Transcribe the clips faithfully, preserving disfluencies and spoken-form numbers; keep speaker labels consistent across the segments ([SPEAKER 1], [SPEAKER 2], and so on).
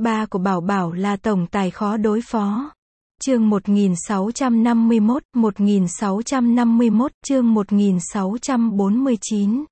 [SPEAKER 1] ba của Bảo Bảo là tổng tài khó đối phó. Chương một nghìn sáu trăm năm mươi mốt, một nghìn sáu trăm năm mươi mốt, chương một nghìn sáu trăm bốn mươi chín.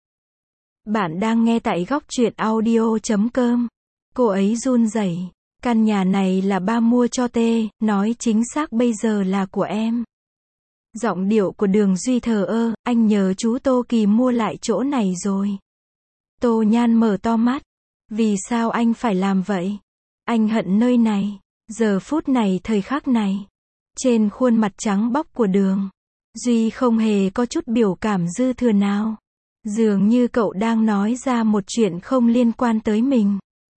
[SPEAKER 1] Bạn đang nghe tại góc truyện audio chấm com. Cô ấy run rẩy. Căn nhà này là ba mua cho tê, nói chính xác bây giờ là của em. Giọng điệu của Đường Duy thờ ơ, anh nhờ chú Tô Kỳ mua lại chỗ này rồi. Tô Nhan mở to mắt. Vì sao anh phải làm vậy? Anh hận nơi này. Giờ phút này thời khắc này. Trên khuôn mặt trắng bóc của Đường Duy không hề có chút biểu cảm dư thừa nào. Dường như cậu đang nói ra một chuyện không liên quan tới mình.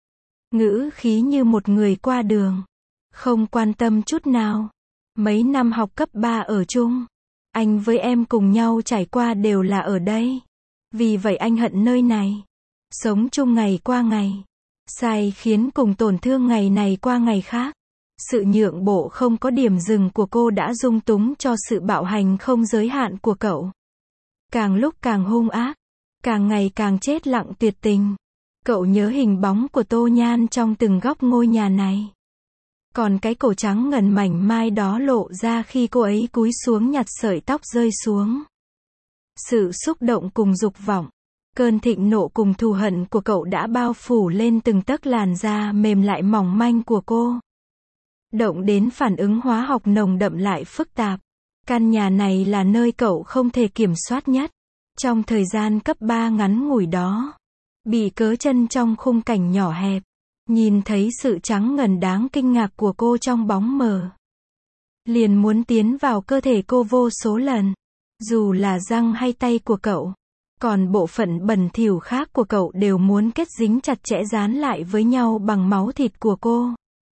[SPEAKER 1] Ngữ khí như một người qua đường. Không quan tâm chút nào. Mấy năm học cấp ba ở chung. Anh với em cùng nhau trải qua đều là ở đây. Vì vậy anh hận nơi này. Sống chung ngày qua ngày. Sai khiến cùng tổn thương ngày này qua ngày khác. Sự nhượng bộ không có điểm dừng của cô đã dung túng cho sự bạo hành không giới hạn của cậu. Càng lúc càng hung ác. Càng ngày càng chết lặng tuyệt tình. Cậu nhớ hình bóng của Tô Nhan trong từng góc ngôi nhà này. Còn cái cổ trắng ngần mảnh mai đó lộ ra khi cô ấy cúi xuống nhặt sợi tóc rơi xuống. Sự xúc động cùng dục vọng. Cơn thịnh nộ cùng thù hận của cậu đã bao phủ lên từng tấc làn da mềm lại mỏng manh của cô. Động đến phản ứng hóa học nồng đậm lại phức tạp. Căn nhà này là nơi cậu không thể kiểm soát nhất. Trong thời gian cấp ba ngắn ngủi đó. Bị cớ chân trong khung cảnh nhỏ hẹp. Nhìn thấy sự trắng ngần đáng kinh ngạc của cô trong bóng mờ. Liền muốn tiến vào cơ thể cô vô số lần. Dù là răng hay tay của cậu. Còn bộ phận bẩn thỉu khác của cậu đều muốn kết dính chặt chẽ dán lại với nhau bằng máu thịt của cô.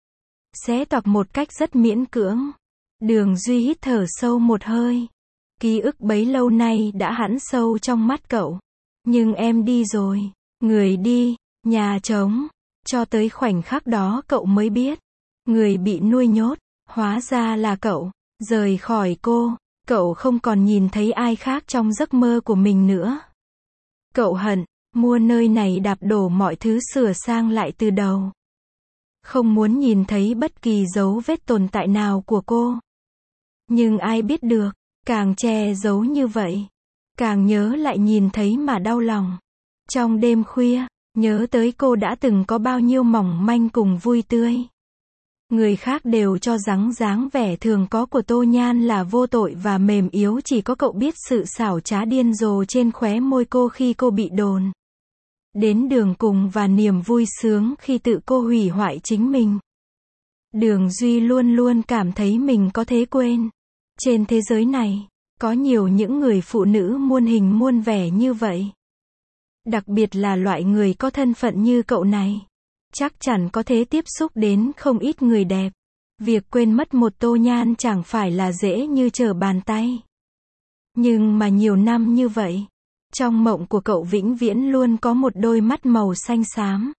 [SPEAKER 1] Xé toạc một cách rất miễn cưỡng. Đường Duy hít thở sâu một hơi. Ký ức bấy lâu nay đã hẳn sâu trong mắt cậu. Nhưng em đi rồi. Người đi. Nhà trống. Cho tới khoảnh khắc đó cậu mới biết. Người bị nuôi nhốt. Hóa ra là cậu. Rời khỏi cô. Cậu không còn nhìn thấy ai khác trong giấc mơ của mình nữa. Cậu hận. Mua nơi này đạp đổ mọi thứ sửa sang lại từ đầu. Không muốn nhìn thấy bất kỳ dấu vết tồn tại nào của cô. Nhưng ai biết được. Càng che giấu như vậy. Càng nhớ lại nhìn thấy mà đau lòng. Trong đêm khuya. Nhớ tới cô đã từng có bao nhiêu mỏng manh cùng vui tươi. Người khác đều cho rằng dáng vẻ thường có của Tô Nhan là vô tội và mềm yếu, chỉ có cậu biết sự xảo trá điên rồ trên khóe môi cô khi cô bị đồn. Đến đường cùng và niềm vui sướng khi tự cô hủy hoại chính mình. Đường Duy luôn luôn cảm thấy mình có thể quên. Trên thế giới này, có nhiều những người phụ nữ muôn hình muôn vẻ như vậy. Đặc biệt là loại người có thân phận như cậu này. Chắc chắn có thể tiếp xúc đến không ít người đẹp. Việc quên mất một Tô Nhan chẳng phải là dễ như trở bàn tay. Nhưng mà nhiều năm như vậy, trong mộng của cậu vĩnh viễn luôn có một đôi mắt màu xanh xám.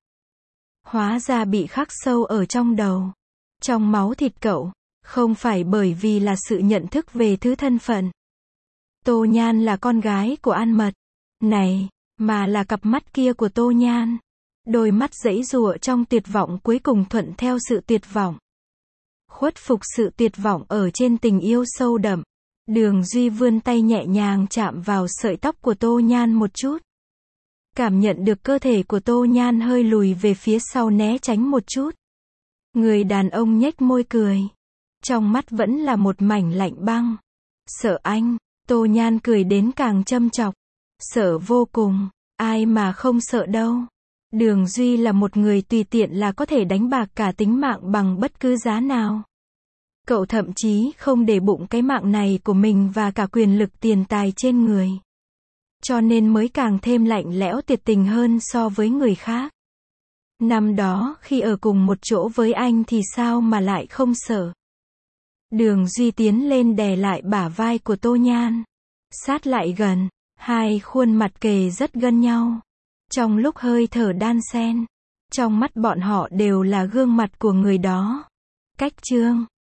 [SPEAKER 1] Hóa ra bị khắc sâu ở trong đầu. Trong máu thịt cậu. Không phải bởi vì là sự nhận thức về thứ thân phận. Tô Nhan là con gái của An Mật. Này, mà là cặp mắt kia của Tô Nhan. Đôi mắt giãy giụa trong tuyệt vọng cuối cùng thuận theo sự tuyệt vọng. Khuất phục sự tuyệt vọng ở trên tình yêu sâu đậm. Đường Duy vươn tay nhẹ nhàng chạm vào sợi tóc của Tô Nhan một chút. Cảm nhận được cơ thể của Tô Nhan hơi lùi về phía sau né tránh một chút. Người đàn ông nhếch môi cười. Trong mắt vẫn là một mảnh lạnh băng. Sợ anh. Tô Nhan cười đến càng châm chọc. Sợ vô cùng. Ai mà không sợ đâu. Đường Duy là một người tùy tiện là có thể đánh bạc cả tính mạng bằng bất cứ giá nào. Cậu thậm chí không để bụng cái mạng này của mình và cả quyền lực tiền tài trên người. Cho nên mới càng thêm lạnh lẽo tuyệt tình hơn so với người khác. Năm đó khi ở cùng một chỗ với anh thì sao mà lại không sợ. Đường Duy tiến lên đè lại bả vai của Tô Nhan. Sát lại gần. Hai khuôn mặt kề rất gần nhau. Trong lúc hơi thở đan xen. Trong mắt bọn họ đều là gương mặt của người đó. Cách chương.